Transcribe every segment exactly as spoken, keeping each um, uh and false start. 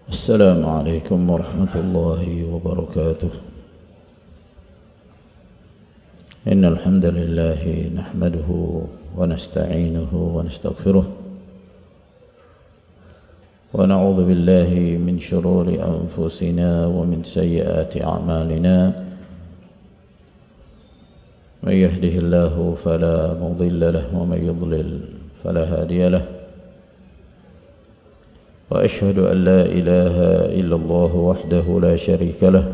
السلام عليكم ورحمة الله وبركاته. إن الحمد لله نحمده ونستعينه ونستغفره ونعوذ بالله من شرور أنفسنا ومن سيئات أعمالنا. من يهده الله فلا مضل له ومن يضلل فلا هادي له. وأشهد أن لا إله إلا الله وحده لا شريك له.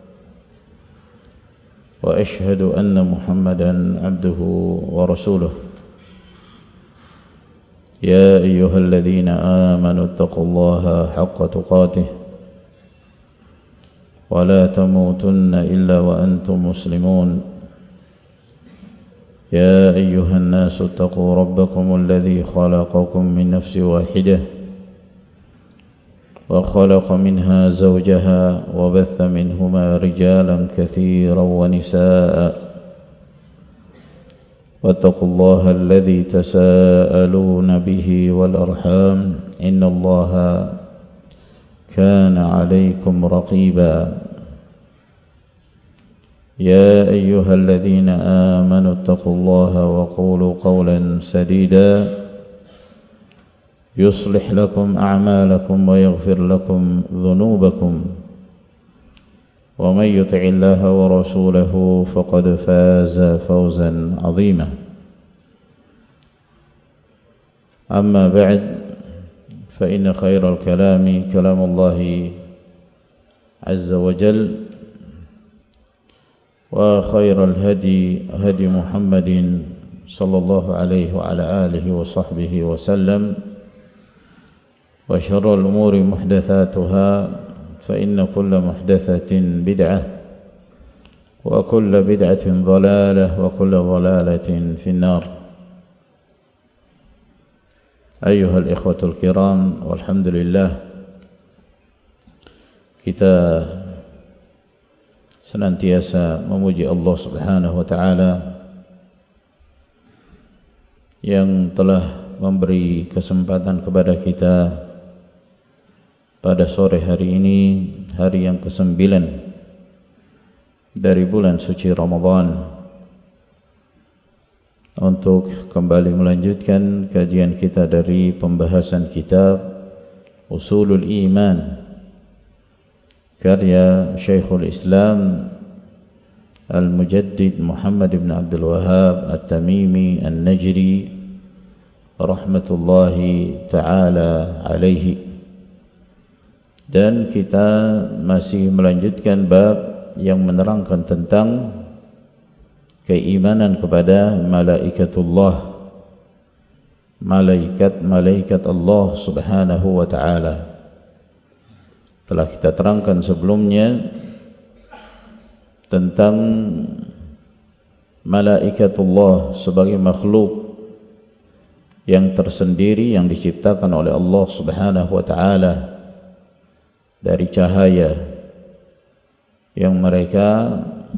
وأشهد أن محمدا عبده ورسوله. يا أيها الذين آمنوا اتقوا الله حق تقاته ولا تموتن إلا وأنتم مسلمون. يا أيها الناس اتقوا ربكم الذي خلقكم من نفس واحدة وخلق منها زوجها وبث منهما رجالا كثيرا ونساء. واتقوا الله الذي تساءلون به والأرحام إن الله كان عليكم رقيبا. يا أيها الذين آمنوا اتقوا الله وقولوا قولا سديدا يصلح لكم أعمالكم ويغفر لكم ذنوبكم. ومن يطع الله ورسوله فقد فاز فوزا عظيما. أما بعد فإن خير الكلام كلام الله عز وجل وخير الهدي هدي محمد صلى الله عليه وعلى آله وصحبه وسلم. وشر الأمور محدثاتها فإن كل محدثة بدعة وكل بدعة ضلالة وكل ضلالة في النار. أيها الإخوة الكرام، والحمد لله, kita senantiasa memuji Allah Subhanahu wa taala yang telah memberi kesempatan kepada kita pada sore hari ini, hari yang kesembilan dari bulan suci Ramadan, untuk kembali melanjutkan kajian kita dari pembahasan kitab Usulul Iman karya Syekhul Islam Al-Mujaddid Muhammad ibn Abdul Wahhab At-Tamimi An-Najri rahmatullahi ta'ala alaihi. Dan kita masih melanjutkan bab yang menerangkan tentang keimanan kepada malaikatullah, malaikat-malaikat Allah Subhanahu wa ta'ala. Telah kita terangkan sebelumnya tentang malaikatullah sebagai makhluk yang tersendiri yang diciptakan oleh Allah Subhanahu wa ta'ala dari cahaya, yang mereka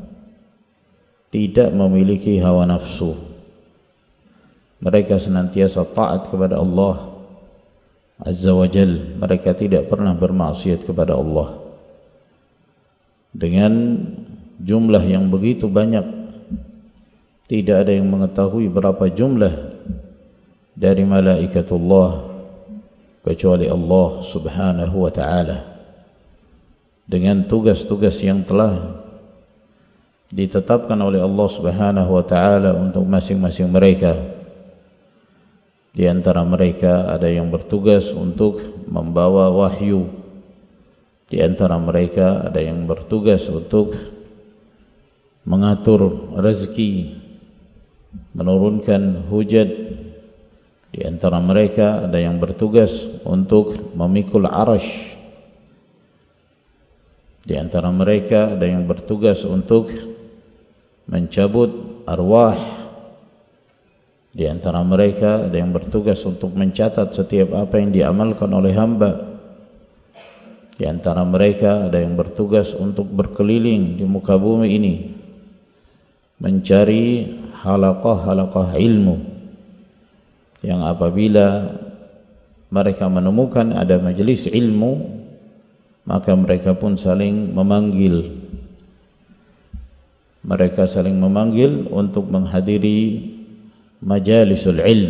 tidak memiliki hawa nafsu. Mereka senantiasa taat kepada Allah Azza wa Jal. Mereka tidak pernah bermaksiat kepada Allah. Dengan jumlah yang begitu banyak, tidak ada yang mengetahui berapa jumlah dari malaikatullah kecuali Allah Subhanahu wa ta'ala, dengan tugas-tugas yang telah ditetapkan oleh Allah Subhanahu wa ta'ala untuk masing-masing mereka. Di antara mereka ada yang bertugas untuk membawa wahyu. Di antara mereka ada yang bertugas untuk mengatur rezeki, menurunkan hujan. Di antara mereka ada yang bertugas untuk memikul arash. Di antara mereka ada yang bertugas untuk mencabut arwah. Di antara mereka ada yang bertugas untuk mencatat setiap apa yang diamalkan oleh hamba. Di antara mereka ada yang bertugas untuk berkeliling di muka bumi ini, mencari halaqah-halaqah ilmu, yang apabila mereka menemukan ada majelis ilmu, maka mereka pun saling memanggil. Mereka saling memanggil untuk menghadiri majalisul ilm.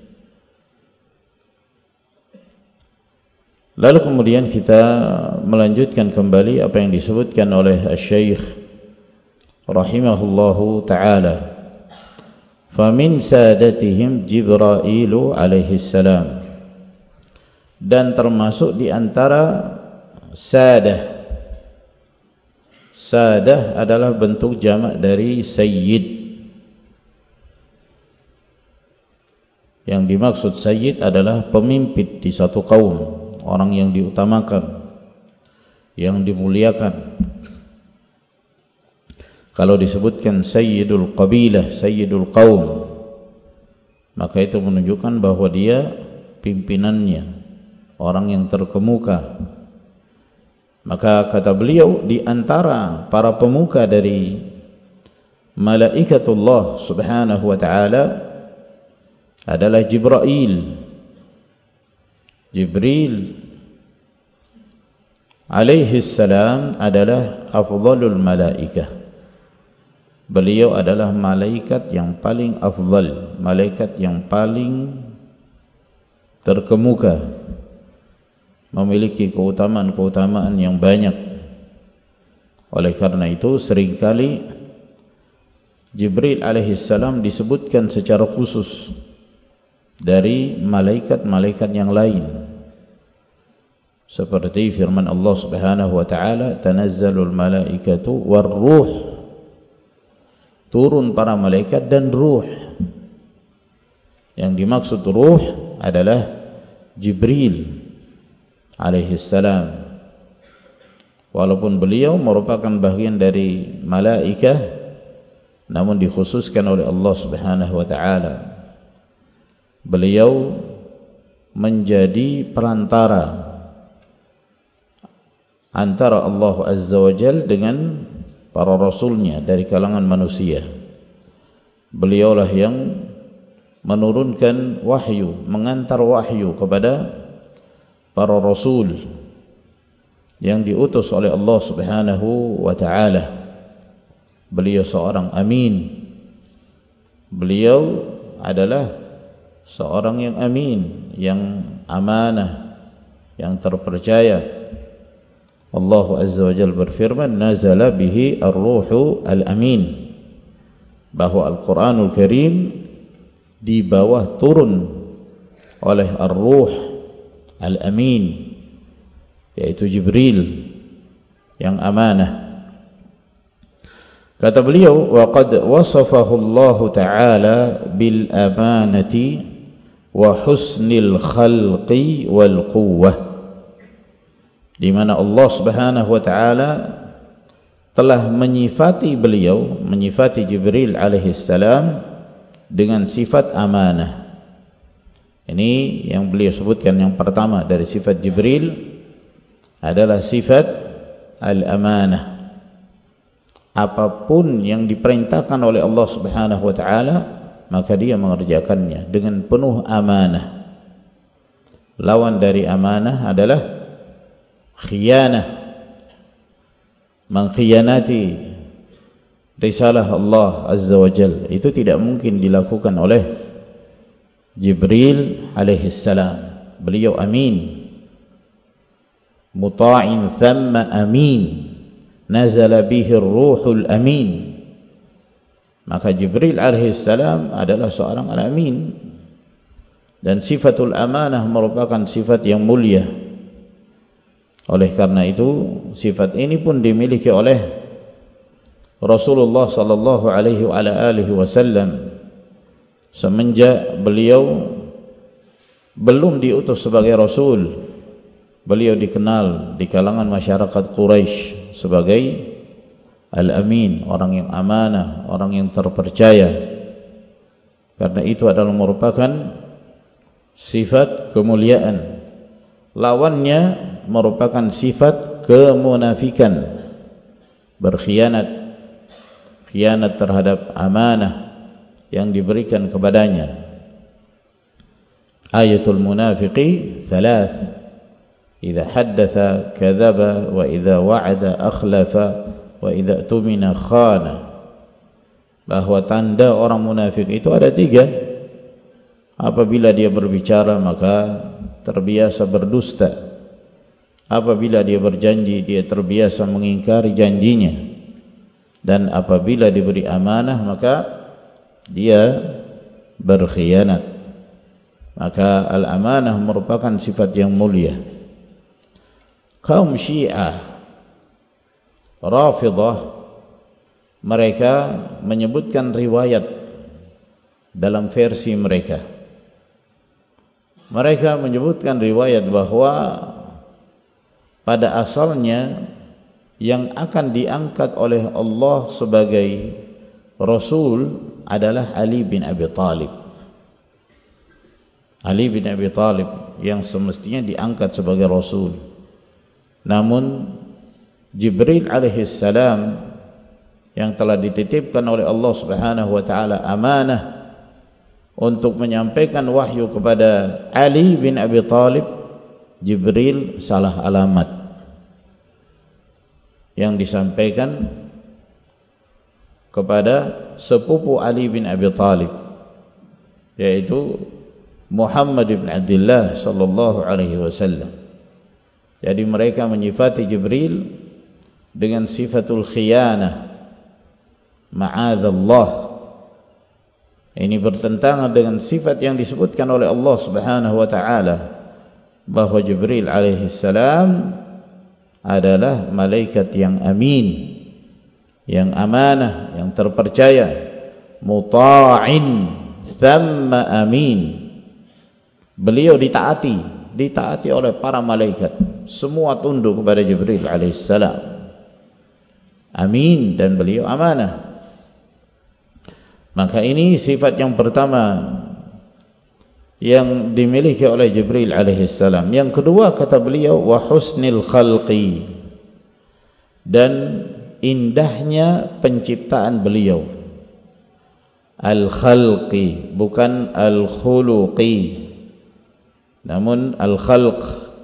Lalu kemudian kita melanjutkan kembali apa yang disebutkan oleh Asy-Syaikh rahimahullahu ta'ala. Famin sadatihim Jibrailu alaihi salam, dan termasuk di antara sadah. Sadah adalah bentuk jamak dari sayyid. Yang dimaksud sayyid adalah pemimpin di satu kaum, orang yang diutamakan, yang dimuliakan. Kalau disebutkan sayyidul qabilah, sayyidul qaum, maka itu menunjukkan bahwa dia pimpinannya, orang yang terkemuka. Maka kata beliau, di antara para pemuka dari malaikatullah subhanahu wa ta'ala adalah Jibril. Jibril alaihi salam adalah afdalul malaikah. Beliau adalah malaikat yang paling afdal, malaikat yang paling terkemuka, memiliki keutamaan-keutamaan yang banyak. Oleh karena itu seringkali Jibril alaihissalam disebutkan secara khusus dari malaikat-malaikat yang lain, seperti firman Allah subhanahu wa ta'ala, tanazzalul malaikatu warruh, turun para malaikat dan ruh. Yang dimaksud ruh adalah Jibril alaihissalam. Walaupun beliau merupakan bagian dari malaikah, namun dikhususkan oleh Allah subhanahu wa ta'ala. Beliau menjadi perantara antara Allah azza wa jalla dengan para rasulnya dari kalangan manusia. Beliaulah yang menurunkan wahyu, mengantar wahyu kepada para rasul yang diutus oleh Allah subhanahu wa ta'ala. Beliau seorang amin. Beliau adalah seorang yang amin, yang amanah, yang terpercaya. Allah azza wa jalla berfirman, nazala bihi ar-ruhu al-amin, bahwa Al-Quranul Karim di bawah turun oleh ar-ruh al-amin, yaitu Jibril yang amanah. Kata beliau, wa qad wasafahu Allah ta'ala bil amanati wa husnil khalqi wal quwwah, di mana Allah subhanahu wa ta'ala telah menyifati beliau, menyifati Jibril alaihissalam dengan sifat amanah. Ini yang beliau sebutkan yang pertama dari sifat Jibril adalah sifat al-amanah. Apapun yang diperintahkan oleh Allah subhanahu wa ta'ala, maka dia mengerjakannya dengan penuh amanah. Lawan dari amanah adalah khiyanah, mengkhianati risalah Allah azza wa jalla. Itu tidak mungkin dilakukan oleh Jibril alaihissalam. Beliau amin, muta'in thamma amin, nazala bihi ruhul amin. Maka Jibril alaihissalam adalah seorang al-amin, dan sifatul amanah merupakan sifat yang mulia. Oleh karena itu sifat ini pun dimiliki oleh Rasulullah sallallahu alaihi wa ala alihi wasallam semenjak beliau belum diutus sebagai rasul. Beliau dikenal di kalangan masyarakat Quraisy sebagai al-amin, orang yang amanah, orang yang terpercaya. Karena itu adalah merupakan sifat kemuliaan. Lawannya merupakan sifat kemunafikan, berkhianat, khianat terhadap amanah yang diberikan kepadanya. Ayatul munafiqi thalath, idza haddatsa kadzaba wa idza wa'ada akhlafa wa idza tumina khana. Bahwa tanda orang munafik itu ada tiga. Apabila dia berbicara maka terbiasa berdusta. Apabila dia berjanji dia terbiasa mengingkari janjinya. Dan apabila diberi amanah maka dia berkhianat. Maka al-amanah merupakan sifat yang mulia. Kaum Syiah Rafidah mereka menyebutkan riwayat dalam versi mereka. Mereka menyebutkan riwayat bahwa pada asalnya yang akan diangkat oleh Allah sebagai Rasul adalah Ali bin Abi Thalib. Ali bin Abi Thalib yang semestinya diangkat sebagai Rasul. Namun Jibril alaihissalam yang telah dititipkan oleh Allah Subhanahu wa taala amanah untuk menyampaikan wahyu kepada Ali bin Abi Thalib, Jibril salah alamat. Yang disampaikan kepada sepupu Ali bin Abi Thalib, yaitu Muhammad bin Abdullah sallallahu alaihi wasallam. Jadi mereka menyifati Jibril dengan sifatul khiyanah. Ma'adzallah. Ini bertentangan dengan sifat yang disebutkan oleh Allah Subhanahu wa taala bahwa Jibril alaihi salam adalah malaikat yang amin, yang amanah, yang terpercaya, muta'in thamma amin. Beliau ditaati, ditaati oleh para malaikat. Semua tunduk kepada Jibril alaihi salam. Amin, dan beliau amanah. Maka ini sifat yang pertama yang dimiliki oleh Jibril alaihissalam. Yang kedua kata beliau wa husnil khalqi, dan indahnya penciptaan beliau. Al-khalqi bukan al-khuluqi, namun al-khalq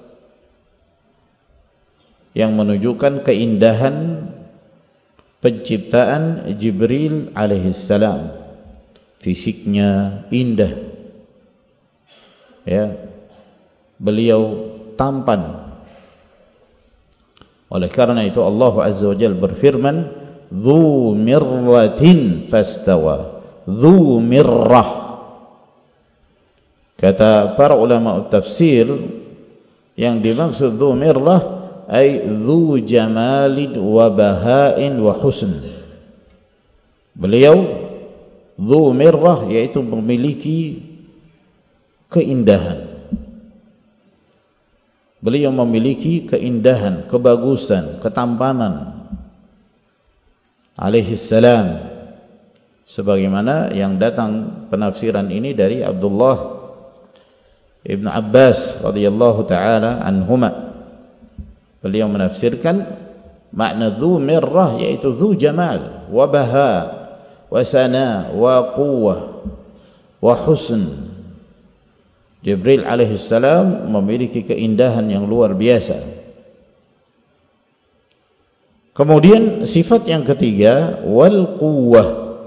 yang menunjukkan keindahan penciptaan Jibril alaihissalam. Fisiknya indah, ya, beliau tampan. Oleh karena itu Allah Azza wa Jalla berfirman, "Dzu mirratin fastawa." Dzu mirrah. Kata para ulama tafsir, yang dimaksud dzu mirrah ay dzu jamalin wa bahain wa husn. Beliau dzu mirrah yaitu memiliki keindahan. Beliau memiliki keindahan, kebagusan, ketampanan alaihi salam, sebagaimana yang datang penafsiran ini dari Abdullah Ibn Abbas radhiyallahu taala anhuma. Beliau menafsirkan makna dzu mirrah yaitu dzu jamal wa baha wa sana wa quwwah wa husn. Jibril alaihissalam memiliki keindahan yang luar biasa. Kemudian sifat yang ketiga wal quwwah.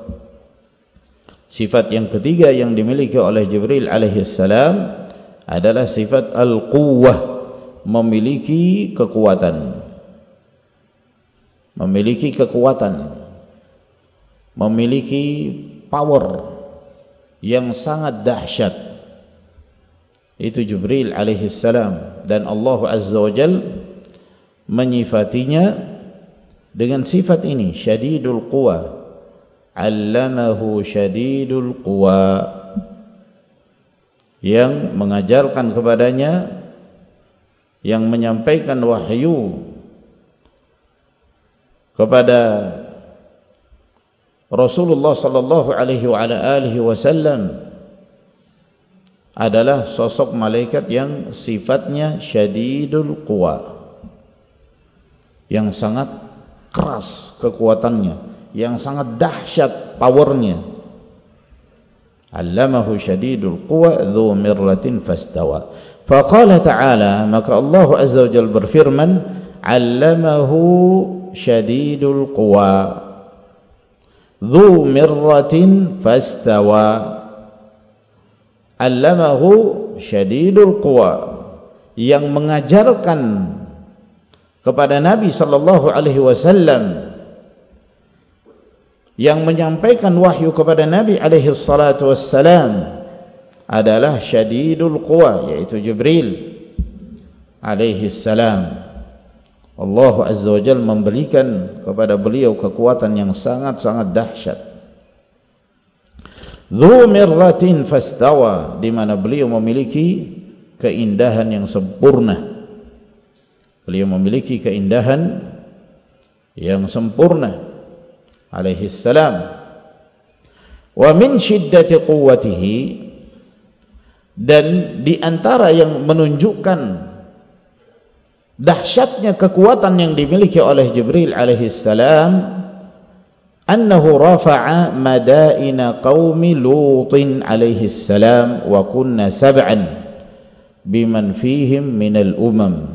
Sifat yang ketiga yang dimiliki oleh Jibril alaihissalam adalah sifat al-quwwah, memiliki kekuatan. Memiliki kekuatan. Memiliki power yang sangat dahsyat. Itu Jibril alaihissalam, dan Allah Azza wa Jalla menyifatinya dengan sifat ini, syadidul quwa. 'Allamahu syadidul quwa, yang mengajarkan kepadanya, yang menyampaikan wahyu kepada Rasulullah sallallahu alaihi wa ala alihi wasallam adalah sosok malaikat yang sifatnya syadidul quwa, yang sangat keras kekuatannya, yang sangat dahsyat powernya. Allamahu syadidul quwa dzu mirratin fastawa. Faqala ta'ala, maka Allah Azza wa Jalla berfirman, 'allamahu syadidul quwa dzu mirratin fastawa. 'Allamahu syadidul quwa, yang mengajarkan kepada Nabi sallallahu alaihi wasallam, yang menyampaikan wahyu kepada Nabi alaihi salatu wassalam adalah syadidul quwa, yaitu Jibril alaihi salam. Allah Azza wa Jalla memberikan kepada beliau kekuatan yang sangat-sangat dahsyat. Dzu mirratin fastawa, di mana beliau memiliki keindahan yang sempurna. Beliau memiliki keindahan yang sempurna alaihi salam. Wa min syiddati quwwatihi, dan di antara yang menunjukkan dahsyatnya kekuatan yang dimiliki oleh Jibril alaihi salam, annahu rafa'a madaina qaumi Lutin alaihi salam wa kunna sab'an biman fihim minal umam.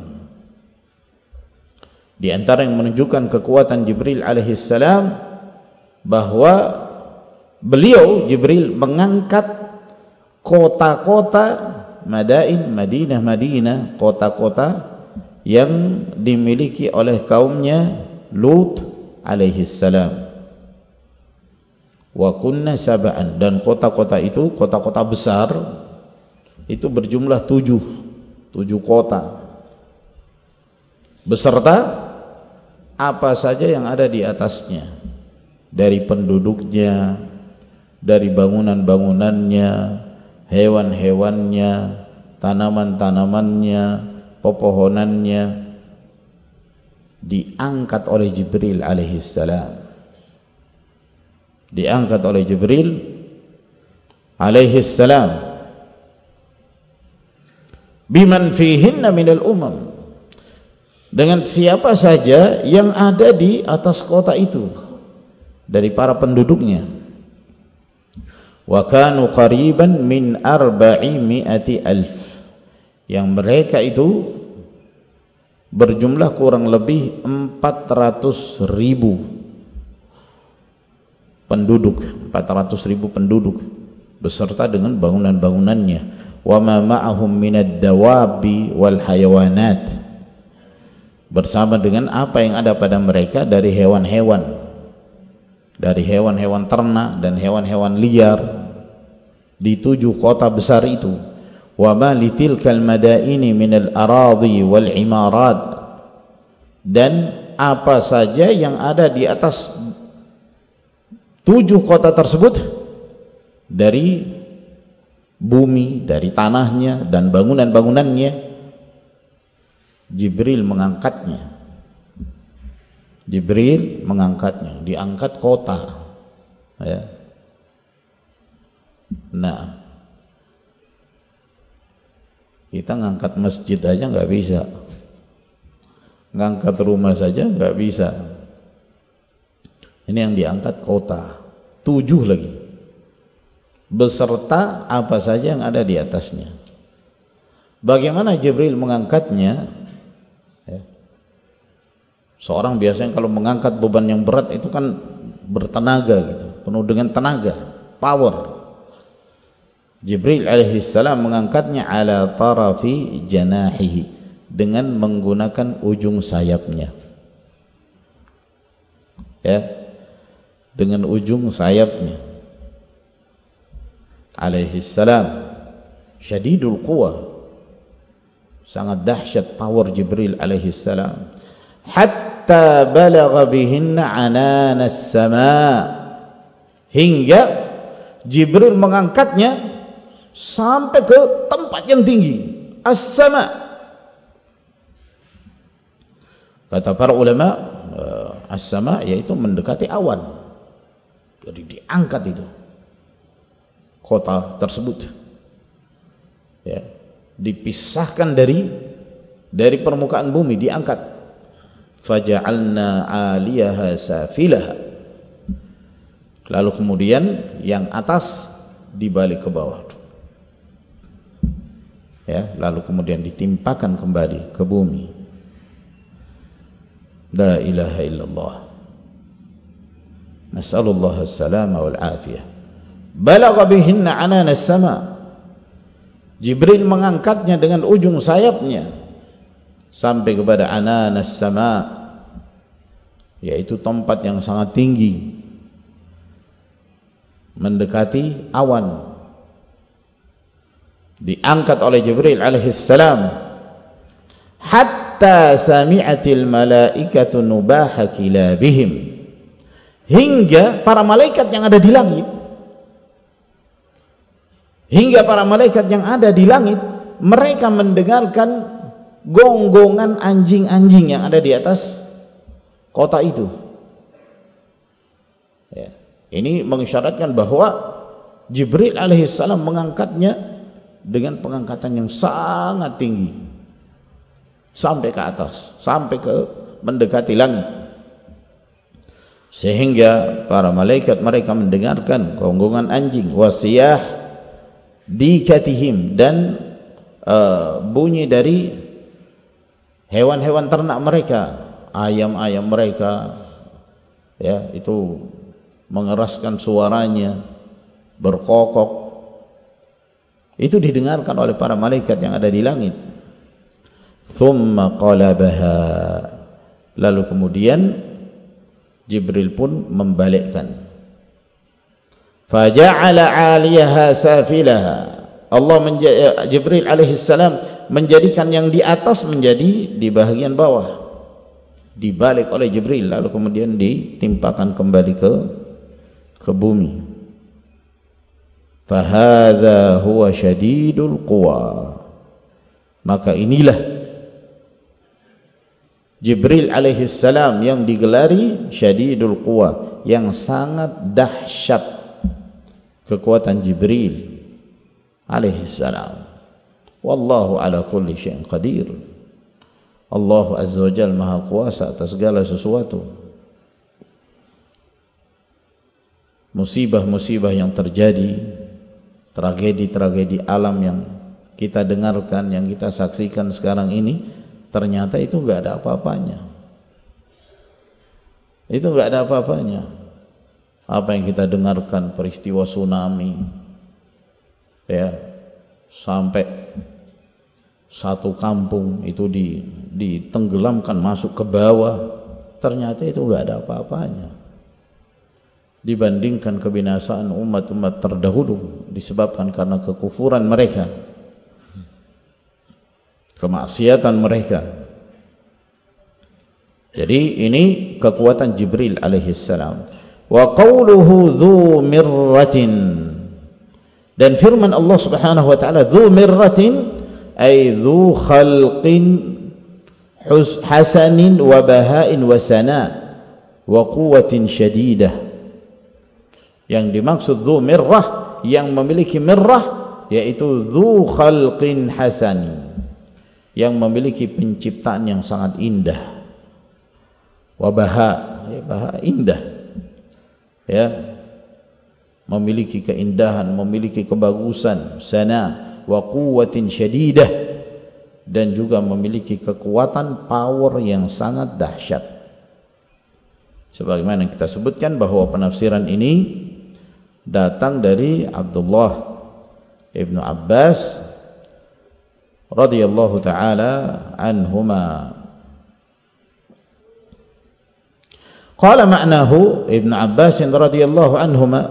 Di antara yang menunjukkan kekuatan Jibril alaihi salam, bahwa beliau Jibril mengangkat kota-kota Madain, Madinah, Madinah, kota-kota yang dimiliki oleh kaumnya Lut alaihi salam. Wa kunna sab'an, dan kota-kota itu, kota-kota besar itu berjumlah tujuh, tujuh kota, beserta apa saja yang ada di atasnya, dari penduduknya, dari bangunan-bangunannya, hewan-hewannya, tanaman-tanamannya, pepohonannya, diangkat oleh Jibril alaihi salam. Diangkat oleh Jibril alaihi salam. Biman fihinna minal umam, dengan siapa saja yang ada di atas kota itu dari para penduduknya. Wa kanu qariban min arba'i mi'ati alf, yang mereka itu berjumlah kurang lebih empat ratus ribu penduduk, empat ratus ribu penduduk beserta dengan bangunan-bangunannya. Wa ma ma'ahum minad dawabi wal hayawanat, bersama dengan apa yang ada pada mereka dari hewan-hewan, dari hewan-hewan ternak dan hewan-hewan liar di tujuh kota besar itu. Wa ma litilkal madaini minal aradhi wal imarat, dan apa saja yang ada di atas tujuh kota tersebut dari bumi, dari tanahnya dan bangunan-bangunannya, Jibril mengangkatnya. Jibril mengangkatnya, diangkat kota, ya. Nah, kita ngangkat masjid aja nggak bisa, ngangkat rumah saja nggak bisa. Ini yang diangkat kota, tujuh lagi, beserta apa saja yang ada di atasnya. Bagaimana Jibril mengangkatnya? Ya. Seorang biasanya kalau mengangkat beban yang berat itu kan bertenaga gitu, penuh dengan tenaga, power. Jibril alaihissalam mengangkatnya ala tarafi janahihi, dengan menggunakan ujung sayapnya, ya, dengan ujung sayapnya alaihissalam. Syadidul quwa, sangat dahsyat power Jibril alaihissalam. Hatta balagha bihinna ananas sama, hingga Jibril mengangkatnya sampai ke tempat yang tinggi, as-sama. Kata para ulama, as-sama yaitu mendekati awan. Jadi diangkat itu kota tersebut, ya, dipisahkan dari dari permukaan bumi, diangkat. Faja'alna 'aliyaha safilaha, lalu kemudian yang atas dibalik ke bawah, ya, lalu kemudian ditimpakan kembali ke bumi. La ilaha illallah. Nas'alullah as-salama wal afiyah. Balagha bihinna anana as-sama. Jibril mengangkatnya dengan ujung sayapnya sampai kepada anana as-sama, yaitu tempat yang sangat tinggi, mendekati awan. Diangkat oleh Jibril alaihi salam hatta sami'atil malaikatu nubaha kilabihim, hingga para malaikat yang ada di langit hingga para malaikat yang ada di langit mereka mendengarkan gonggongan anjing-anjing yang ada di atas kota itu. Ya, ini mengisyaratkan bahwa Jibril alaihi salam mengangkatnya dengan pengangkatan yang sangat tinggi sampai ke atas, sampai ke mendekati langit, sehingga para malaikat mereka mendengarkan gonggongan anjing, wasiyah dikatihim, dan uh, bunyi dari hewan-hewan ternak mereka, ayam-ayam mereka, ya, itu mengeraskan suaranya, berkokok. Itu didengarkan oleh para malaikat yang ada di langit. Thumma qalabaha, lalu kemudian Jibril pun membalikkan. Faja'ala 'aliyaha safilaha. Allah Jibril alaihi salam menjadikan yang di atas menjadi di bagian bawah. Dibalik oleh Jibril, lalu kemudian ditimpakan kembali ke ke bumi. Fahadha huwa syadidul quwa. Maka inilah Jibril alaihi salam yang digelari syadidul quwa, yang sangat dahsyat kekuatan Jibril alaihi salam. Wallahu ala kulli syai'in qadir. Allah azza wa jalla maha kuasa atas segala sesuatu. Musibah-musibah yang terjadi, tragedi-tragedi alam yang kita dengarkan, yang kita saksikan sekarang ini, ternyata itu enggak ada apa-apanya. Itu enggak ada apa-apanya. Apa yang kita dengarkan, peristiwa tsunami, ya, sampai satu kampung itu di, ditenggelamkan masuk ke bawah, ternyata itu enggak ada apa-apanya dibandingkan kebinasaan umat-umat terdahulu disebabkan karena kekufuran mereka, kemaksiatan mereka. Jadi ini kekuatan Jibril alaihi salam. Wa qawluhu dzu mirratin, dan firman Allah subhanahu wa ta'ala dzu mirratin ay dzu khalqin hasanin wa bahain wa sana wa quwwatin syadidah. Yang dimaksud dzu mirrah, yang memiliki mirrah, yaitu dzu khalqin hasan, yang memiliki penciptaan yang sangat indah. Wabaha, ya, baha indah, ya, memiliki keindahan, memiliki kebagusan. Sana wa quwwatin syadidah, dan juga memiliki kekuatan, power yang sangat dahsyat. Sebagaimana kita sebutkan bahwa penafsiran ini datang dari Abdullah ibnu Abbas radhiyallahu ta'ala anhuma. Qala ma'nahu, Ibnu Abbas radhiyallahu anhuma,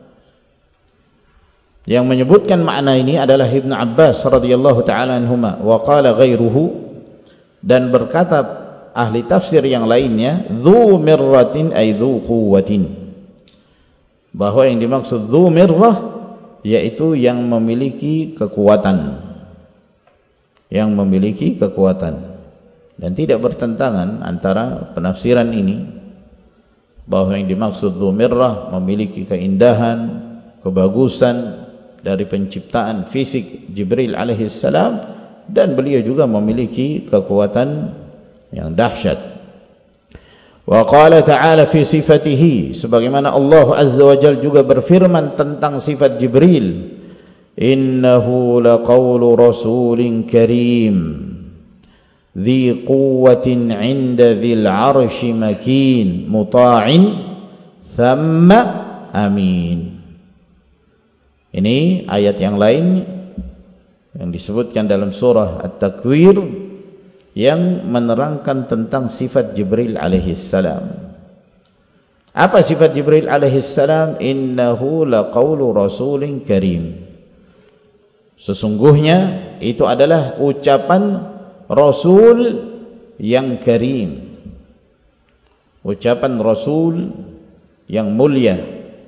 yang menyebutkan makna ini adalah Ibnu Abbas radhiyallahu ta'ala anhuma. Wa qala ghairuhu, dan berkata ahli tafsir yang lainnya, dzu mirratin ay dzu quwwatin, bahwa yang dimaksud dzu mirrah yaitu yang memiliki kekuatan, yang memiliki kekuatan. Dan tidak bertentangan antara penafsiran ini, bahwa yang dimaksud dzu mirrah memiliki keindahan, kebagusan dari penciptaan fisik Jibril alaihi salam, dan beliau juga memiliki kekuatan yang dahsyat. Wa qala ta'ala fi sifatihi, sebagaimana Allah azza wa jalla juga berfirman tentang sifat Jibril, innahu laqawlu rasulin karim dhi quwwatin 'inda dhil 'arsy makin muta'in thamma amin. Ini ayat yang lain yang disebutkan dalam surah At-Takwir yang menerangkan tentang sifat Jibril alaihi salam. Apa sifat Jibril alaihi salam? Innahu laqawlu rasulin karim. Sesungguhnya itu adalah ucapan Rasul yang karim, ucapan Rasul yang mulia,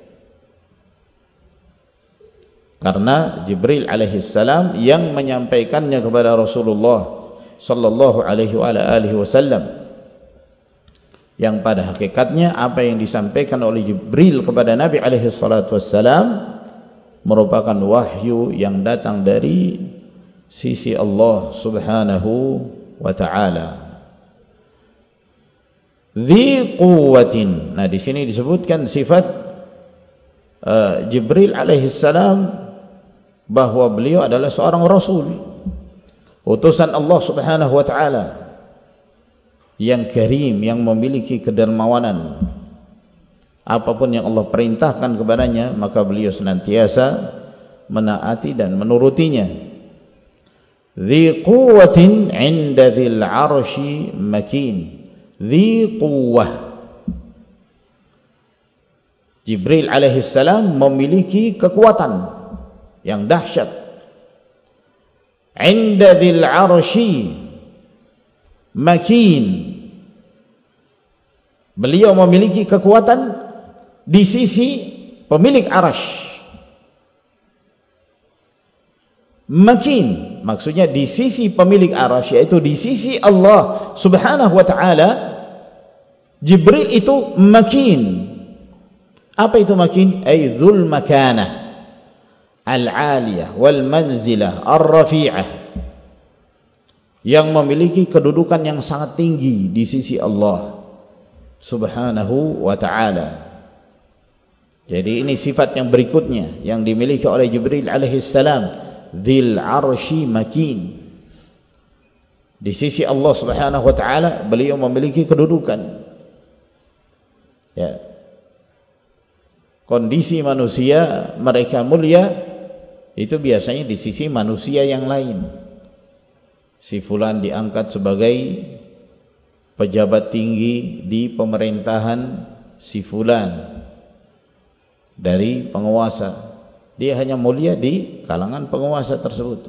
karena Jibril alaihi salam yang menyampaikannya kepada Rasulullah sallallahu alaihi wa alihi wasallam, yang pada hakikatnya apa yang disampaikan oleh Jibril kepada Nabi alaihi salatu wassalam merupakan wahyu yang datang dari sisi Allah subhanahu wa ta'ala. Dhi quwwatin. Nah, di sini disebutkan sifat uh, Jibril alaihi salam bahwa beliau adalah seorang rasul, utusan Allah subhanahu wa ta'ala, yang karim, yang memiliki kedermawanan. Apapun yang Allah perintahkan kepadanya, maka beliau senantiasa menaati dan menurutinya. Dhi quwwatin 'inda dhil 'arsy makin. Dhi quwwah. Jibril alaihi salam memiliki kekuatan yang dahsyat. 'Inda dhil 'arsy makin. Beliau memiliki kekuatan di sisi pemilik arasy. Makin, maksudnya di sisi pemilik arasy, yaitu di sisi Allah subhanahu wa ta'ala. Jibril itu makin. Apa itu makin? Ay dzul makanah al-aliyah wal manzilah ar-rafi'ah, yang memiliki kedudukan yang sangat tinggi di sisi Allah subhanahu wa ta'ala. Jadi ini sifat yang berikutnya yang dimiliki oleh Jibril alaihi salam, dzil 'arsy makin. Di sisi Allah subhanahu wa ta'ala beliau memiliki kedudukan. Ya. Kondisi manusia mereka mulia itu biasanya di sisi manusia yang lain. Si fulan diangkat sebagai pejabat tinggi di pemerintahan si fulan, dari penguasa. Dia hanya mulia di kalangan penguasa tersebut.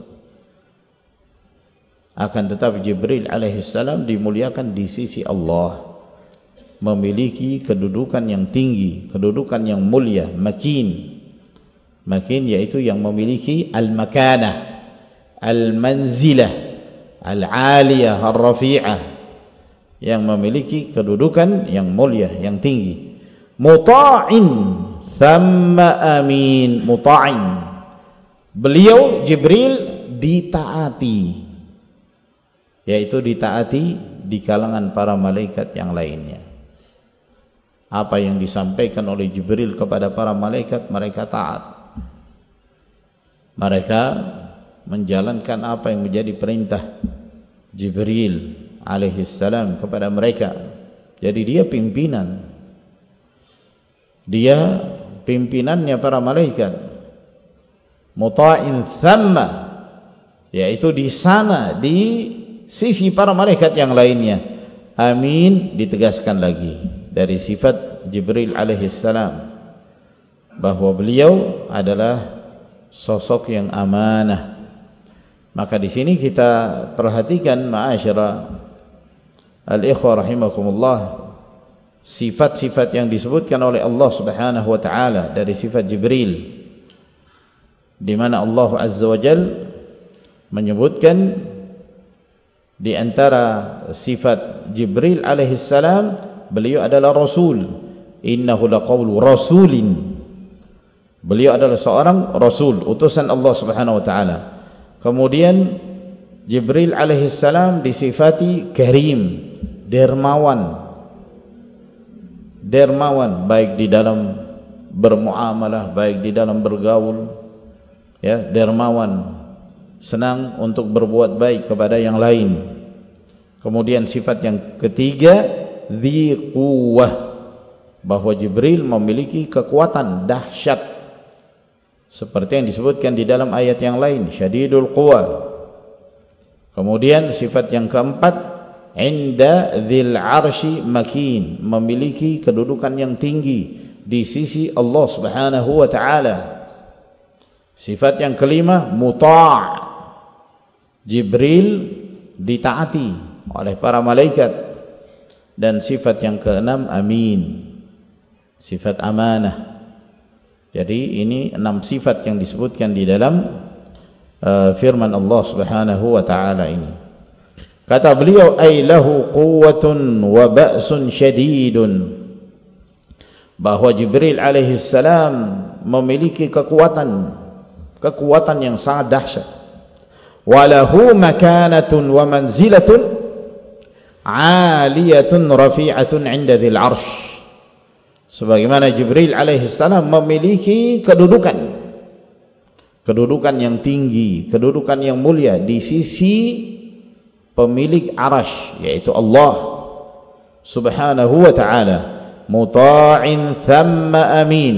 Akan tetapi Jibril alaihi salam dimuliakan di sisi Allah, memiliki kedudukan yang tinggi, kedudukan yang mulia, makin. Makin yaitu yang memiliki al-makanah, al-manzilah, al-aliyah, ar-rafi'ah, yang memiliki kedudukan yang mulia, yang tinggi. Muta'in thamma amin. Muta'in, beliau Jibril ditaati, yaitu ditaati di kalangan para malaikat yang lainnya. Apa yang disampaikan oleh Jibril kepada para malaikat, mereka taat. Mereka menjalankan apa yang menjadi perintah Jibril alaihi salam kepada mereka. Jadi dia pimpinan, dia pimpinannya para malaikat. Muta'in thamma, yaitu di sana, di sisi para malaikat yang lainnya. Amin ditegaskan lagi dari sifat Jibril alaihi salam, bahwa beliau adalah sosok yang amanah. Maka di sini kita perhatikan, ma'asyara al-ikhwah rahimakumullah, sifat-sifat yang disebutkan oleh Allah subhanahu wa ta'ala dari sifat Jibril, di mana Allah azza wa jal menyebutkan di antara sifat Jibril alaihi salam, beliau adalah rasul. Innahu laqawlu rasulin. Beliau adalah seorang rasul, utusan Allah subhanahu wa ta'ala. Kemudian Jibril alaihi salam disifati karim, dermawan. Dermawan baik di dalam bermuamalah, baik di dalam bergaul, ya, dermawan, senang untuk berbuat baik kepada yang lain. Kemudian sifat yang ketiga, dzi quwwah, bahwa Jibril memiliki kekuatan dahsyat seperti yang disebutkan di dalam ayat yang lain, syadidul quwa. Kemudian sifat yang keempat, inda dzil arsy makin, memiliki kedudukan yang tinggi di sisi Allah Subhanahu wa taala. Sifat yang kelima, muta', Jibril ditaati oleh para malaikat. Dan sifat yang keenam, amin, sifat amanah. Jadi ini enam sifat yang disebutkan di dalam uh, firman Allah Subhanahu wa taala ini. Kata beliau, ay lahu quwwatun wa ba'sun syadidun, bahwa Jibril alaihi salam memiliki kekuatan, kekuatan yang sangat dahsyat. Walahu makanatun wa manzilatun aliyatun rafi'atun 'inda dzil 'arsy, sebagaimana Jibril alaihi salam memiliki kedudukan, kedudukan yang tinggi, kedudukan yang mulia di sisi pemilik arasy, yaitu Allah Subhanahu wa ta'ala. Muta'in thamma amin,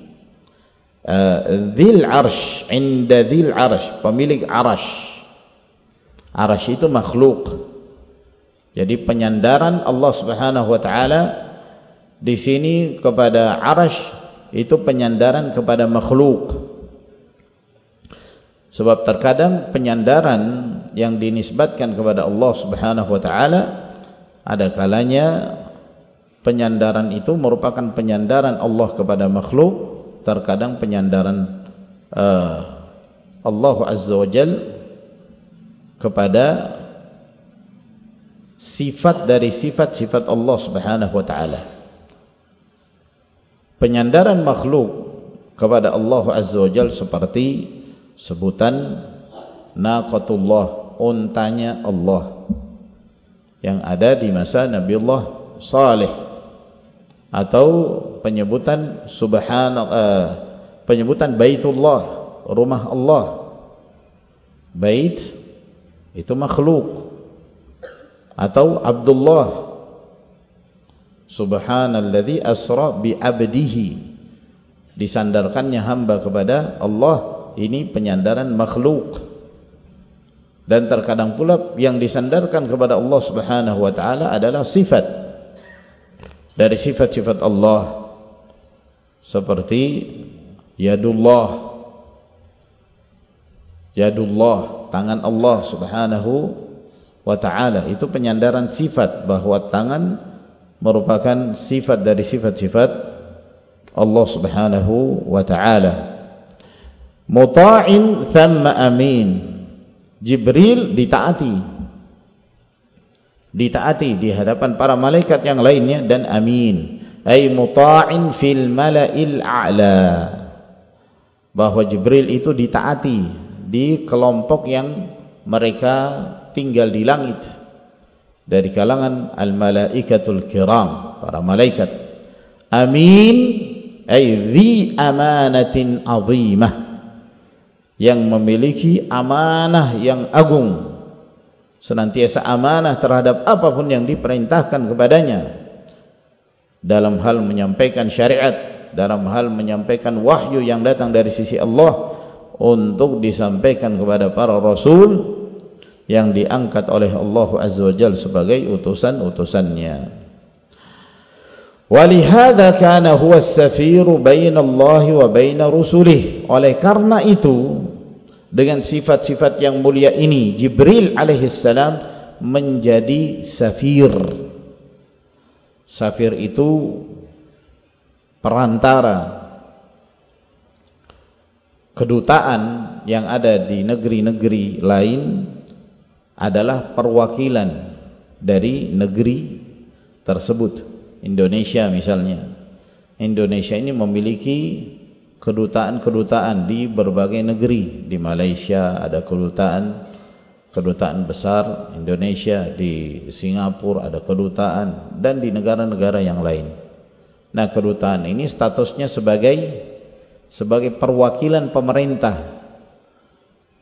dzil 'arsy, 'inda dzil 'arsy, pemilik arasy. Arasy itu makhluk. Jadi penyandaran Allah Subhanahu wa ta'ala di sini kepada arasy itu penyandaran kepada makhluk. Sebab terkadang penyandaran yang dinisbatkan kepada Allah Subhanahu wa ta'ala, ada kalanya penyandaran itu merupakan penyandaran Allah kepada makhluk, terkadang penyandaran uh, Allah Azza wa Jalla kepada sifat dari sifat-sifat Allah Subhanahu wa ta'ala. Penyandaran makhluk kepada Allah Azza wa Jalla seperti sebutan naqatullah, untanya Allah yang ada di masa Nabi Allah Saleh, atau penyebutan subhana uh, penyebutan Baitullah, rumah Allah. Bait itu makhluk. Atau Abdullah, subhanalladzi asra bi abdihi, disandarkannya hamba kepada Allah, ini penyandaran makhluk. Dan terkadang pula yang disandarkan kepada Allah Subhanahu wa ta'ala adalah sifat dari sifat-sifat Allah, seperti yadullah, yadullah, tangan Allah Subhanahu wa ta'ala. Itu penyandaran sifat, bahwa tangan merupakan sifat dari sifat-sifat Allah Subhanahu wa ta'ala. Muta'in thamma amin, Jibril ditaati, ditaati di hadapan para malaikat yang lainnya, dan amin, ay muta'in fil mala'il a'la, bahwa Jibril itu ditaati di kelompok yang mereka tinggal di langit dari kalangan al-malaikatul kiram, para malaikat. Amin ay dzi amanatin azimah, yang memiliki amanah yang agung, senantiasa amanah terhadap apapun yang diperintahkan kepadanya, dalam hal menyampaikan syariat, dalam hal menyampaikan wahyu yang datang dari sisi Allah untuk disampaikan kepada para rasul yang diangkat oleh Allah Azza wa Jalla sebagai utusan-utusannya. Walihada kana huwa as-safiru baina Allah wa baina rusulih. Oleh karena itu, dengan sifat-sifat yang mulia ini, Jibril alaihissalam menjadi safir. Safir itu perantara, kedutaan yang ada di negeri-negeri lain adalah perwakilan dari negeri tersebut. Indonesia misalnya, Indonesia ini memiliki kedutaan-kedutaan di berbagai negeri. Di Malaysia ada kedutaan, kedutaan besar Indonesia, di Singapura ada kedutaan, dan di negara-negara yang lain. Nah, kedutaan ini statusnya sebagai sebagai perwakilan pemerintah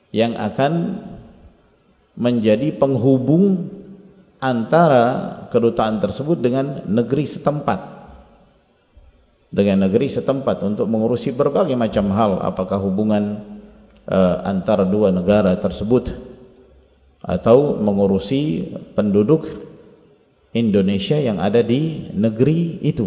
yang akan menjadi penghubung antara kedutaan tersebut dengan negeri setempat, dengan negeri setempat untuk mengurusi berbagai macam hal, apakah hubungan uh, antara dua negara tersebut atau mengurusi penduduk Indonesia yang ada di negeri itu.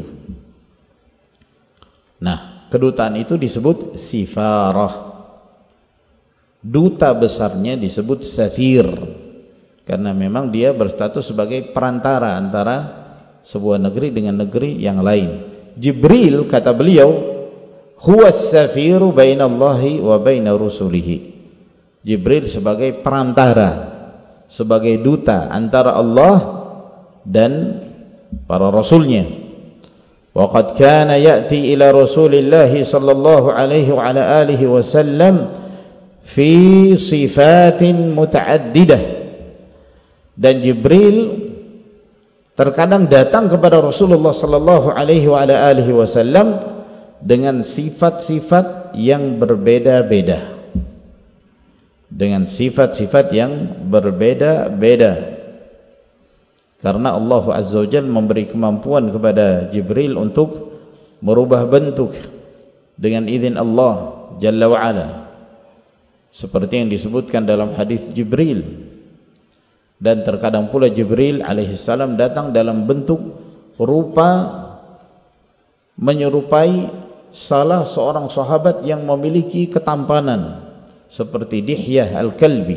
Nah, kedutaan itu disebut sifarah. Duta besarnya disebut safir, karena memang dia berstatus sebagai perantara antara sebuah negeri dengan negeri yang lain. Jibril, kata beliau, huwa safiru bainallahi wa baina rusulihi. Jibril sebagai perantara, sebagai duta antara Allah dan para rasulnya. Wa qad kana ya'ti ila Rasulillah sallallahu alaihi wa ala alihi wasallam fi sifatin mutaaddidah, dan Jibril terkadang datang kepada Rasulullah sallallahu alaihi wa ala alihi wasallam dengan sifat-sifat yang berbeda-beda, dengan sifat-sifat yang berbeda-beda, karena Allah Azza wa Jalla memberi kemampuan kepada Jibril untuk merubah bentuk dengan izin Allah Jalla wa Ala, seperti yang disebutkan dalam hadis Jibril. Dan terkadang pula Jibril alaihissalam datang dalam bentuk rupa menyerupai salah seorang sahabat yang memiliki ketampanan, seperti Dihyah al-Kalbi.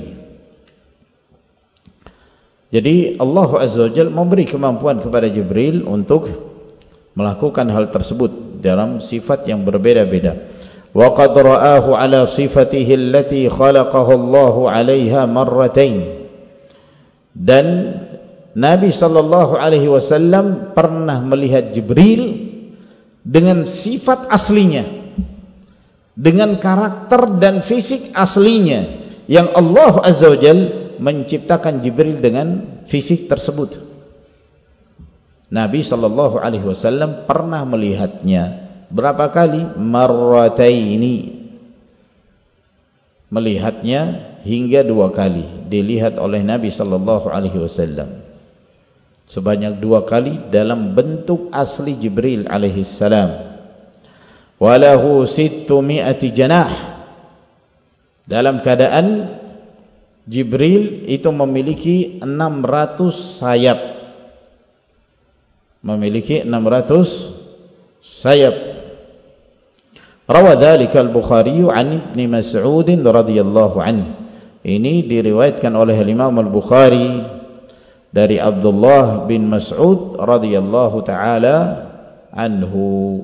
Jadi Allah Azza wa Jalla memberi kemampuan kepada Jibril untuk melakukan hal tersebut dalam sifat yang berbeda-beda. وَقَدْ رَآهُ عَلَى صِفَتِهِ الَّتِي خَلَقَهُ اللَّهُ عَلَيْهَا مَرَّتَيْنِ. Dan Nabi sallallahu alaihi wasallam pernah melihat Jibril dengan sifat aslinya, dengan karakter dan fisik aslinya yang Allah Azza wa Jalla menciptakan Jibril dengan fisik tersebut. Nabi sallallahu alaihi wasallam pernah melihatnya berapa kali? Marrataini. Melihatnya hingga dua kali, dilihat oleh Nabi sallallahu alaihi wasallam. Sebanyak dua kali dalam bentuk asli Jibril alaihi salam. Walahu sittumi'ati janah. Dalam keadaan Jibril itu memiliki enam ratus sayap. Memiliki enam ratus sayap. Rawa dzalika al-Bukhari an Ibnu Mas'ud radhiyallahu anhu. Ini diriwayatkan oleh Imam Al-Bukhari dari Abdullah bin Mas'ud radhiyallahu taala anhu,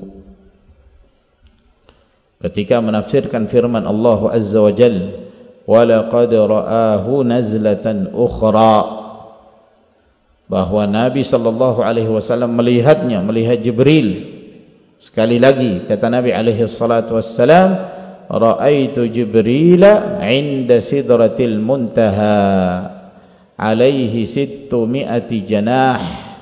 ketika menafsirkan firman Allah Azza wa Jalla, wa laqad ra'ahu nazlatan ukhra, bahwa Nabi sallallahu alaihi wasallam melihatnya, melihat Jibril sekali lagi. Kata Nabi alaihi salatu wassalam, ra'aitu Jibrila 'inda sidratil muntaha alaihi sittumi'ati janah.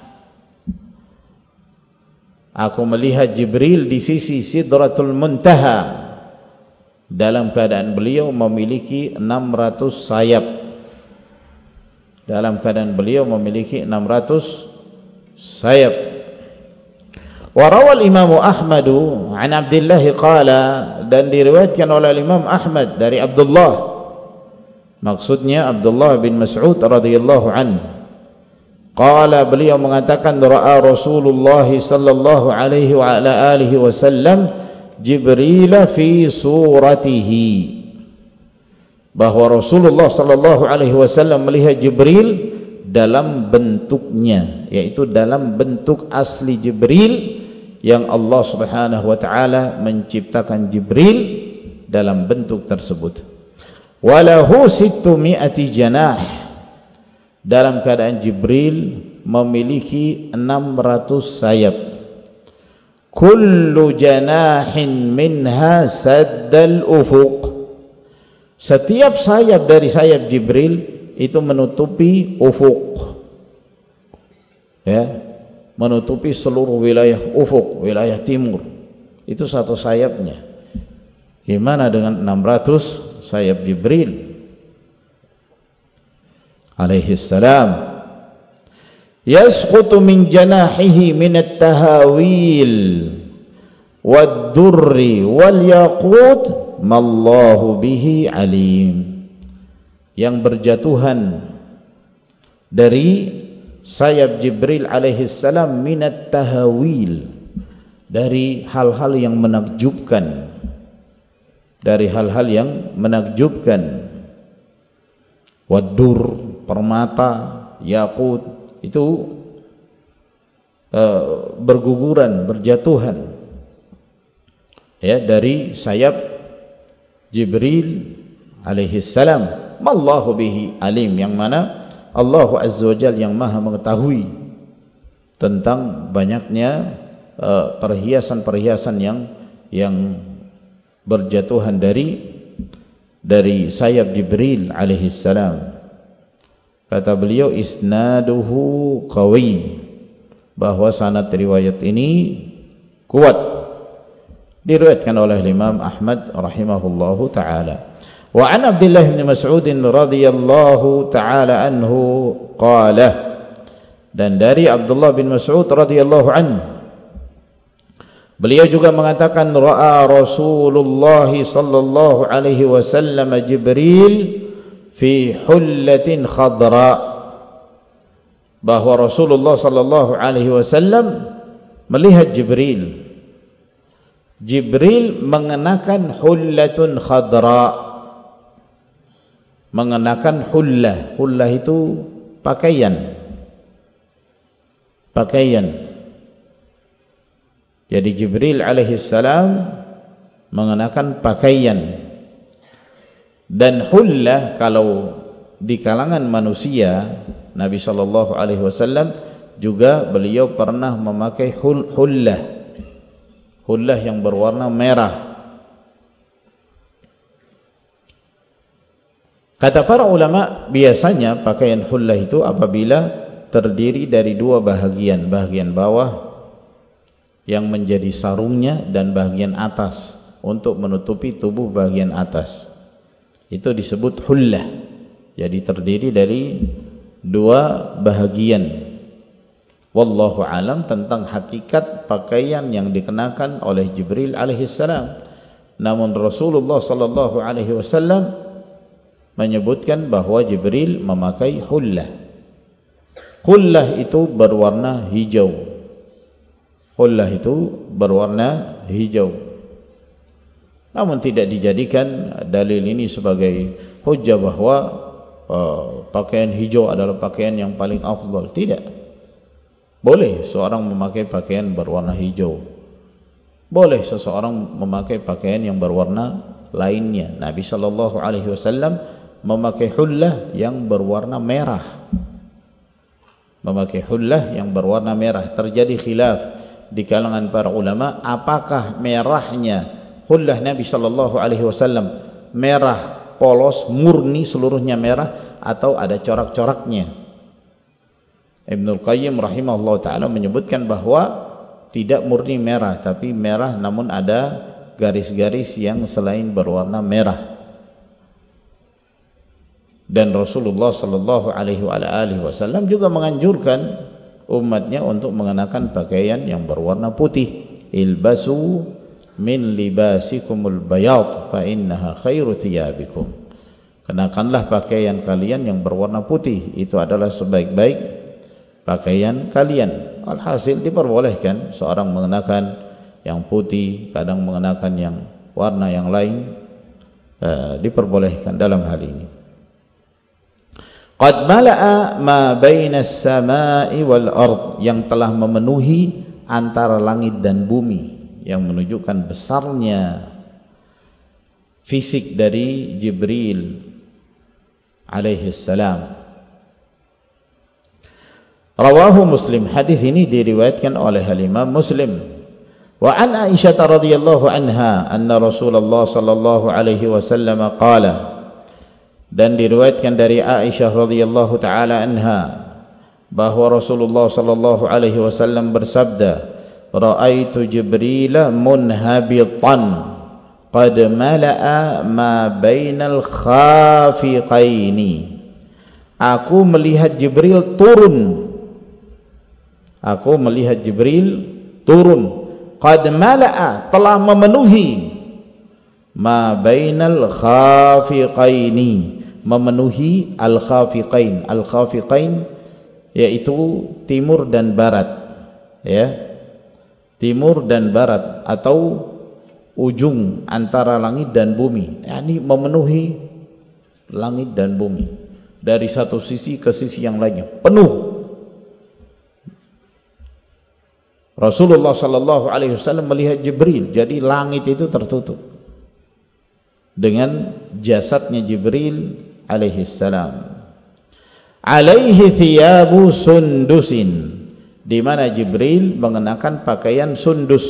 Aku melihat Jibril di sisi sidratul muntaha dalam keadaan beliau memiliki enam ratus sayap. Dalam keadaan beliau memiliki enam ratus sayap. Warawal Imam Ahmad an Abdullah qala, dan diriwayatkan oleh Imam Ahmad dari Abdullah, maksudnya Abdullah bin Mas'ud radhiyallahu anhu, qala, beliau mengatakan, ra'a Rasulullah sallallahu alaihi wa ala alihi wasallam Jibril fi suratihi, bahwa Rasulullah sallallahu alaihi wasallam melihat Jibril dalam bentuknya, yaitu dalam bentuk asli Jibril yang Allah Subhanahu wa taala menciptakan Jibril dalam bentuk tersebut. Walahu sittumi'ati janah, dalam keadaan Jibril memiliki enam ratus sayap. Kullu janahin minha saddal ufuq, setiap sayap dari sayap Jibril itu menutupi ufuk, ya, menutupi seluruh wilayah ufuk, wilayah timur. Itu satu sayapnya. Gimana dengan enam ratus sayap Jibril? alaihi salam, yasqutu min janahihi min at-tahawil wad-durri wal yaqut mallahu bihi alim. Yang berjatuhan dari sayap Jibril alaihi salam min at-tahawil, dari hal-hal yang menakjubkan, dari hal-hal yang menakjubkan, wad-dur, permata, yaqut, itu uh, berguguran, berjatuhan ya dari sayap Jibril alaihi salam. Mallahu bihi alim, yang mana Allah azza wa jalla yang maha mengetahui tentang banyaknya uh, perhiasan-perhiasan yang yang berjatuhan dari dari sayap Jibril alaihi salam. Kata beliau, isnaduhu qawi, bahwa sanad riwayat ini kuat, diriwayatkan oleh Imam Ahmad rahimahullahu taala. Wa an Abdullah bin Mas'ud radhiyallahu taala anhu qala, dan dari Abdullah bin Mas'ud radhiyallahu anhu, beliau juga mengatakan, ra'a Rasulullah sallallahu alaihi wasallam Jibril fi hullatin khadra, bahwa Rasulullah sallallahu alaihi wasallam melihat Jibril. Jibril mengenakan hullatun khadra, mengenakan hullah. Hullah itu pakaian, pakaian. Jadi Jibril alaihi salam mengenakan pakaian. Dan hullah kalau di kalangan manusia, Nabi sallallahu alaihi wasallam juga beliau pernah memakai hul hullah. Hullah yang berwarna merah. Kata para ulama, biasanya pakaian hullah itu apabila terdiri dari dua bahagian, bahagian bawah yang menjadi sarungnya dan bahagian atas untuk menutupi tubuh bahagian atas, itu disebut hullah. Jadi terdiri dari dua bahagian. Wallahu alam tentang hakikat pakaian yang dikenakan oleh Jibril alaihi salam. Namun Rasulullah sallallahu alaihi wasallam menyebutkan bahwa Jibril memakai hullah. Hullah itu berwarna hijau. Hullah itu berwarna hijau. Namun tidak dijadikan dalil ini sebagai hujjah bahwa uh, pakaian hijau adalah pakaian yang paling afdal. Tidak. Boleh seorang memakai pakaian berwarna hijau. Boleh seseorang memakai pakaian yang berwarna lainnya. Nabi sallallahu alaihi wasallam memakai hullah yang berwarna merah. Memakai hullah yang berwarna merah. Terjadi khilaf di kalangan para ulama, apakah merahnya hullah Nabi sallallahu alaihi wasallam merah polos, murni seluruhnya merah, atau ada corak-coraknya. Ibnul Qayyim rahimahullah ta'ala menyebutkan bahwa tidak murni merah, tapi merah namun ada garis-garis yang selain berwarna merah. Dan Rasulullah sallallahu alaihi wasallam juga menganjurkan umatnya untuk mengenakan pakaian yang berwarna putih. Ilbasu min libasikumul bayad fa innaha khairu thiyabikum. Kenakanlah pakaian kalian yang berwarna putih, itu adalah sebaik-baik pakaian kalian. Alhasil diperbolehkan seorang mengenakan yang putih, kadang mengenakan yang warna yang lain, uh, diperbolehkan dalam hal ini. Qad mala'a ma baina as-sama'i wal ard, yang telah memenuhi antara langit dan bumi, yang menunjukkan besarnya fisik dari Jibril alaihi salam. Rawahu Muslim, hadis ini diriwayatkan oleh Imam Muslim. Wa an Aisyah radhiyallahu anha anna Rasulullah sallallahu alaihi wasallam qala, dan diriwayatkan dari Aisyah radhiyallahu taala anha bahwa Rasulullah sallallahu alaihi wasallam bersabda, ra'aitu Jibril munhabitan qad mala'a ma bainal khafiqaini Aku melihat Jibril turun. Aku melihat Jibril turun. Qad mala'a, telah memenuhi ma bainal khafiqaini, memenuhi al-khafiqain. Al-khafiqain yaitu timur dan barat, ya. Timur dan barat atau ujung antara langit dan bumi. Yani memenuhi langit dan bumi dari satu sisi ke sisi yang lainnya, penuh. Rasulullah sallallahu alaihi wasallam melihat Jibril, jadi langit itu tertutup dengan jasadnya Jibril alaihi salam. Alaihi thiyabu sundusin, di mana Jibril mengenakan pakaian sundus.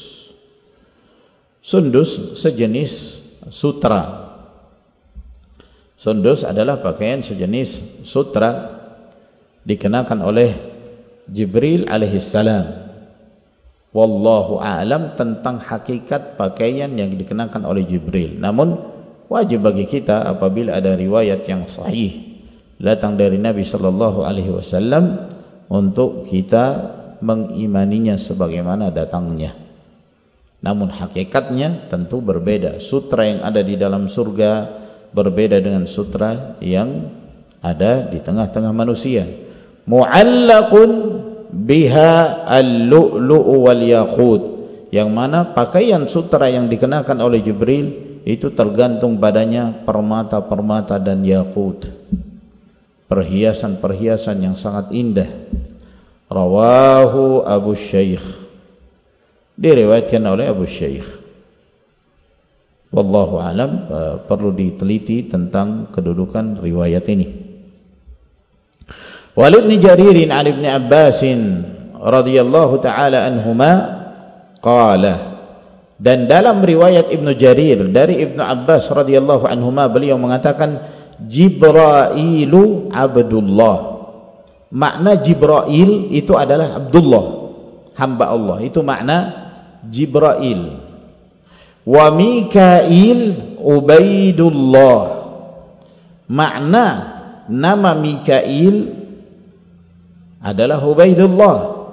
Sundus sejenis sutra. Sundus adalah pakaian sejenis sutra dikenakan oleh Jibril alaihi salam. Wallahu a'lam tentang hakikat pakaian yang dikenakan oleh Jibril. Namun wajib bagi kita apabila ada riwayat yang sahih datang dari Nabi sallallahu alaihi wasallam untuk kita mengimaninya sebagaimana datangnya. Namun hakikatnya tentu berbeda. Sutra yang ada di dalam surga berbeda dengan sutra yang ada di tengah-tengah manusia. Mu'allaqun biha al-lu'lu'u wal yaqut, yang mana pakaian sutra yang dikenakan oleh Jibril itu tergantung padanya permata-permata dan yaqut, perhiasan-perhiasan yang sangat indah. Rawahu Abu Syekh, diriwayatkan oleh Abu Syekh. Wallahu alam, perlu diteliti tentang kedudukan riwayat ini. Walid bin Jaririn an Ibn Abbas radhiyallahu taala anhuma qala, dan dalam riwayat Ibnu Jarir dari Ibnu Abbas radhiyallahu anhuma beliau mengatakan Jibrailu Abdullah. Makna Jibrail itu adalah Abdullah, hamba Allah, itu makna Jibrail. Wa Mikail Ubaidullah, makna nama Mikail adalah Ubaidullah.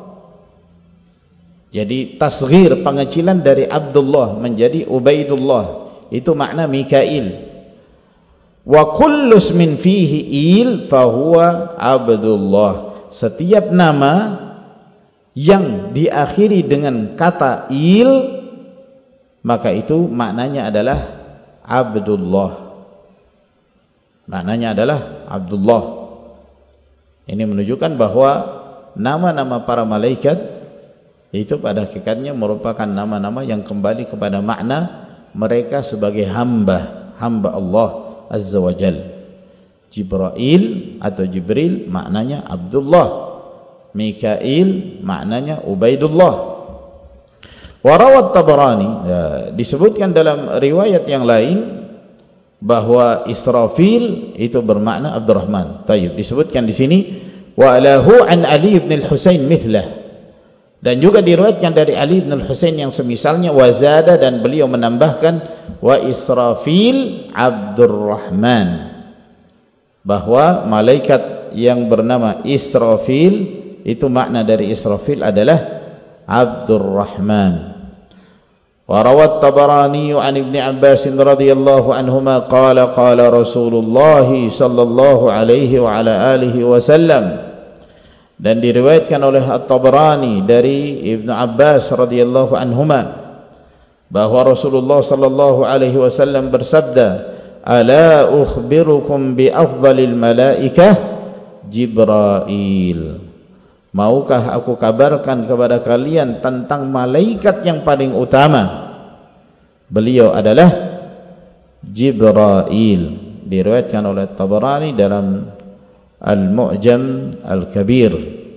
Jadi tasghir, pengecilan dari Abdullah menjadi Ubaidullah, itu makna Mikail. Wa kullu ismin fihi il fahuwa Abdullah, setiap nama yang diakhiri dengan kata il maka itu maknanya adalah Abdullah, maknanya adalah Abdullah. Ini menunjukkan bahwa nama-nama para malaikat itu pada hakikatnya merupakan nama-nama yang kembali kepada makna mereka sebagai hamba, hamba Allah Azza wa Jal. Jibrail atau Jibril maknanya Abdullah, Mikail maknanya Ubaidullah. Warawat Tabarani, ya, disebutkan dalam riwayat yang lain bahwa Israfil itu bermakna Abdurrahman. Tayyib, disebutkan di sini wa lahu an Ali bin al-Husain mithlah, dan juga diriwayatkan dari Ali bin al-Husain yang semisalnya, wazada, dan beliau menambahkan wa Israfil Abdurrahman, bahwa malaikat yang bernama Israfil itu makna dari Israfil adalah Abdurrahman. وروى الطبراني عن ابن عباس رضي الله عنهما قال قال رسول الله صلى الله عليه وعلى آله وسلم, dan diriwayatkan oleh At-Tabarani dari Ibnu Abbas radhiyallahu anhuma bahwa Rasulullah sallallahu alaihi wasallam bersabda, ala ukhbirukum bi afdhalil malaikah Jibrail, maukah aku kabarkan kepada kalian tentang malaikat yang paling utama? Beliau adalah Jibrail. Diriwayatkan oleh Tabarani dalam Al-Mu'jam Al-Kabir.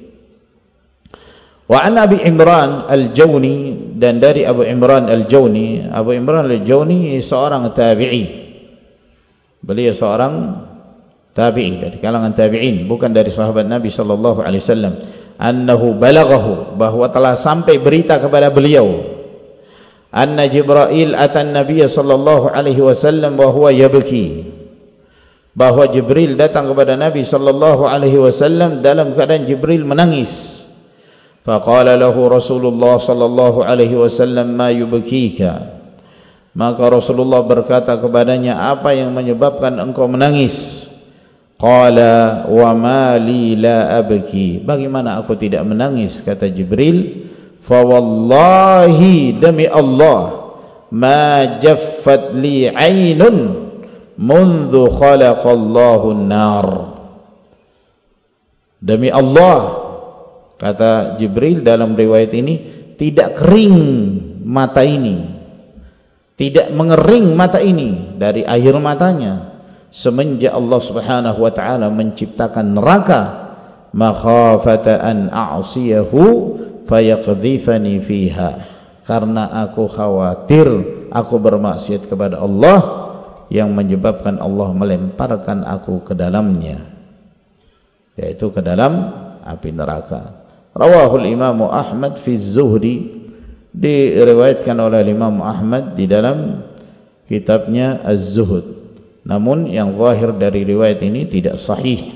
Wa an Abi Imran Al-Jawni, dan dari Abu Imran Al-Jawni. Abu Imran Al-Jawni seorang tabi'i. Beliau seorang tabi'i dari kalangan tabi'in, bukan dari sahabat Nabi sallallahu alaihi wasallam. Annahu balaghahu, bahwa telah sampai berita kepada beliau, anna Jibrail atan Nabiy sallallahu alaihi wasallam wa huwa yabki, bahwa Jibril datang kepada Nabi sallallahu alaihi wasallam dalam keadaan Jibril menangis. Faqala lahu Rasulullah sallallahu alaihi wasallam, ma yubkika? Maka Rasulullah berkata kepadanya, apa yang menyebabkan engkau menangis? Qala wa ma li la abki? Bagaimana aku tidak menangis? Kata Jibril, fa wallahi, demi Allah, ma jaffat li 'ainun mundu khalaqallahu an-nar. Demi Allah, kata Jibril dalam riwayat ini, tidak kering mata ini, tidak mengering mata ini dari air matanya semenjak Allah Subhanahu wa taala menciptakan neraka, makhafata an a'siyahu fayaqdhifani fiha, karena aku khawatir aku bermaksiat kepada Allah yang menyebabkan Allah melemparkan aku ke dalamnya, yaitu ke dalam api neraka. Rawahul Imam Ahmad fi Zuhdi, diriwayatkan oleh Imam Ahmad di dalam kitabnya Az-Zuhud. Namun yang zahir dari riwayat ini tidak sahih.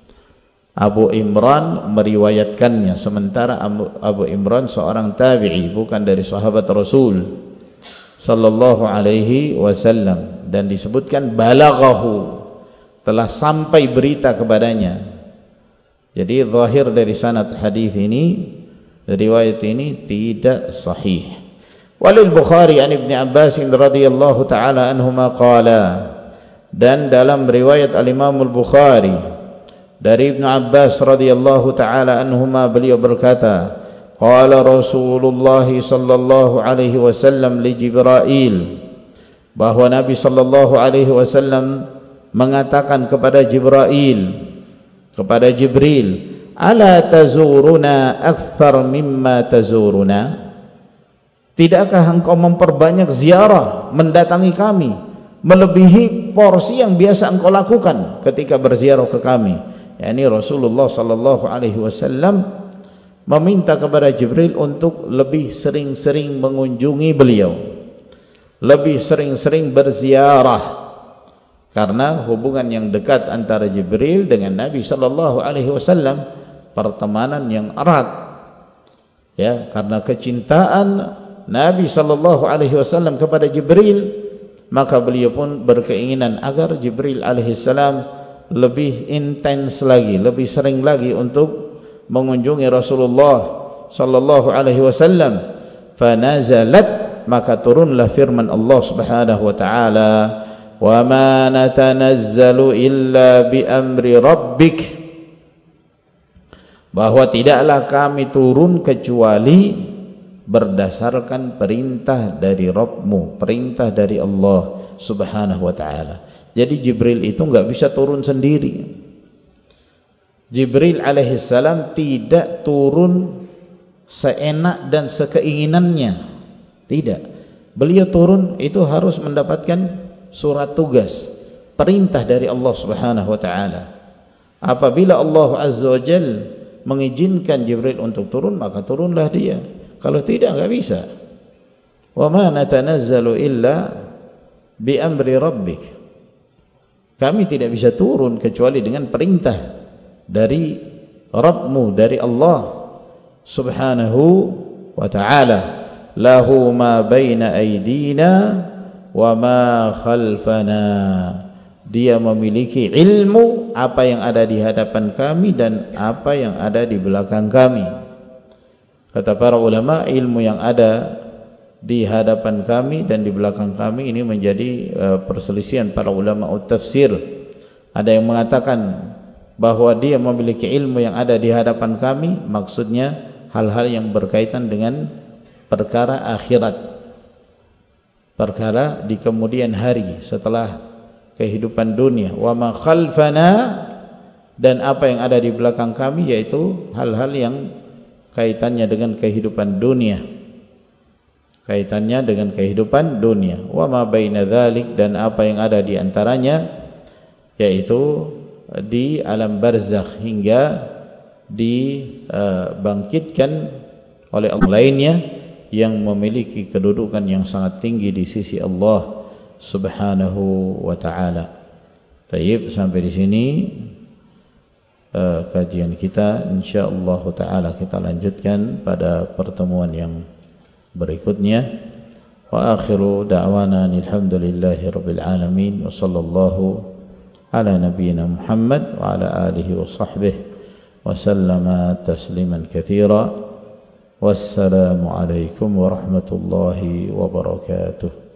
Abu Imran meriwayatkannya, sementara Abu, Abu Imran seorang tabi'i, bukan dari sahabat Rasul sallallahu alaihi wasallam, dan disebutkan balaghahu, telah sampai berita kepadanya. Jadi zahir dari sanad hadis ini, riwayat ini tidak sahih. Walil Bukhari an Ibnu Abbas radhiyallahu taala anhuma qala, dan dalam riwayat al-Imam al-Bukhari dari Ibnu Abbas radhiyallahu taala anhuma, beliau berkata, qala Rasulullah sallallahu alaihi wasallam li Jibril, bahwa Nabi sallallahu alaihi wasallam mengatakan kepada Jibril, kepada Jibril, ala tazuruna akthar mimma tazuruna? Tidakkah engkau memperbanyak ziarah, mendatangi kami, melebihi porsi yang biasa engkau lakukan ketika berziarah ke kami? yakni Rasulullah sallallahu alaihi wasallam meminta kepada Jibril untuk lebih sering-sering mengunjungi beliau, lebih sering-sering berziarah, karena hubungan yang dekat antara Jibril dengan Nabi sallallahu alaihi wasallam, pertemanan yang erat, ya, karena kecintaan Nabi sallallahu alaihi wasallam kepada Jibril, maka beliau pun berkeinginan agar Jibril alaihi salam lebih intens lagi, lebih sering lagi untuk mengunjungi Rasulullah sallallahu alaihi wasallam. Fanazalat, maka turunlah firman Allah Subhanahu wa taala, wa ma natanazzalu illa bi amri rabbik, bahwa tidaklah kami turun kecuali berdasarkan perintah dari Rabbmu, perintah dari Allah Subhanahu wa taala. Jadi Jibril itu enggak bisa turun sendiri. Jibril alaihissalam tidak turun seenak dan sekeinginannya, tidak. Beliau turun itu harus mendapatkan surat tugas, perintah dari Allah Subhanahu wa taala. Apabila Allah Azza wa Jalla mengizinkan Jibril untuk turun, maka turunlah dia. Kalau tidak, enggak bisa. Wa ma natanazzalu illa bi amri rabbik. Kami tidak bisa turun kecuali dengan perintah dari Rabbmu, dari Allah Subhanahu wa ta'ala. Lahu ma baina aydina wa ma khalfana. Dia memiliki ilmu apa yang ada di hadapan kami dan apa yang ada di belakang kami. Kata para ulama, ilmu yang ada di hadapan kami dan di belakang kami ini menjadi uh, perselisihan para ulama tafsir. Ada yang mengatakan bahwa dia memiliki ilmu yang ada di hadapan kami, maksudnya hal-hal yang berkaitan dengan perkara akhirat, perkara di kemudian hari setelah kehidupan dunia. Wa ma khalfana, dan apa yang ada di belakang kami, yaitu hal-hal yang kaitannya dengan kehidupan dunia, kaitannya dengan kehidupan dunia. Wa ma baina dzalik, dan apa yang ada di antaranya, yaitu di alam barzakh hingga dibangkitkan uh, oleh Allah lainnya yang memiliki kedudukan yang sangat tinggi di sisi Allah Subhanahu wa ta'ala. Baik, sampai di sini uh, kajian kita. Insyaallah taala kita lanjutkan pada pertemuan yang berikutnya. Wa akhiru da'wana alhamdulillahi rabbil alamin wa sallallahu ala nabiyyina Muhammad wa ala alihi wa sahbihi wa sallama tasliman katsira. Wassalamu alaikum warahmatullahi wabarakatuh.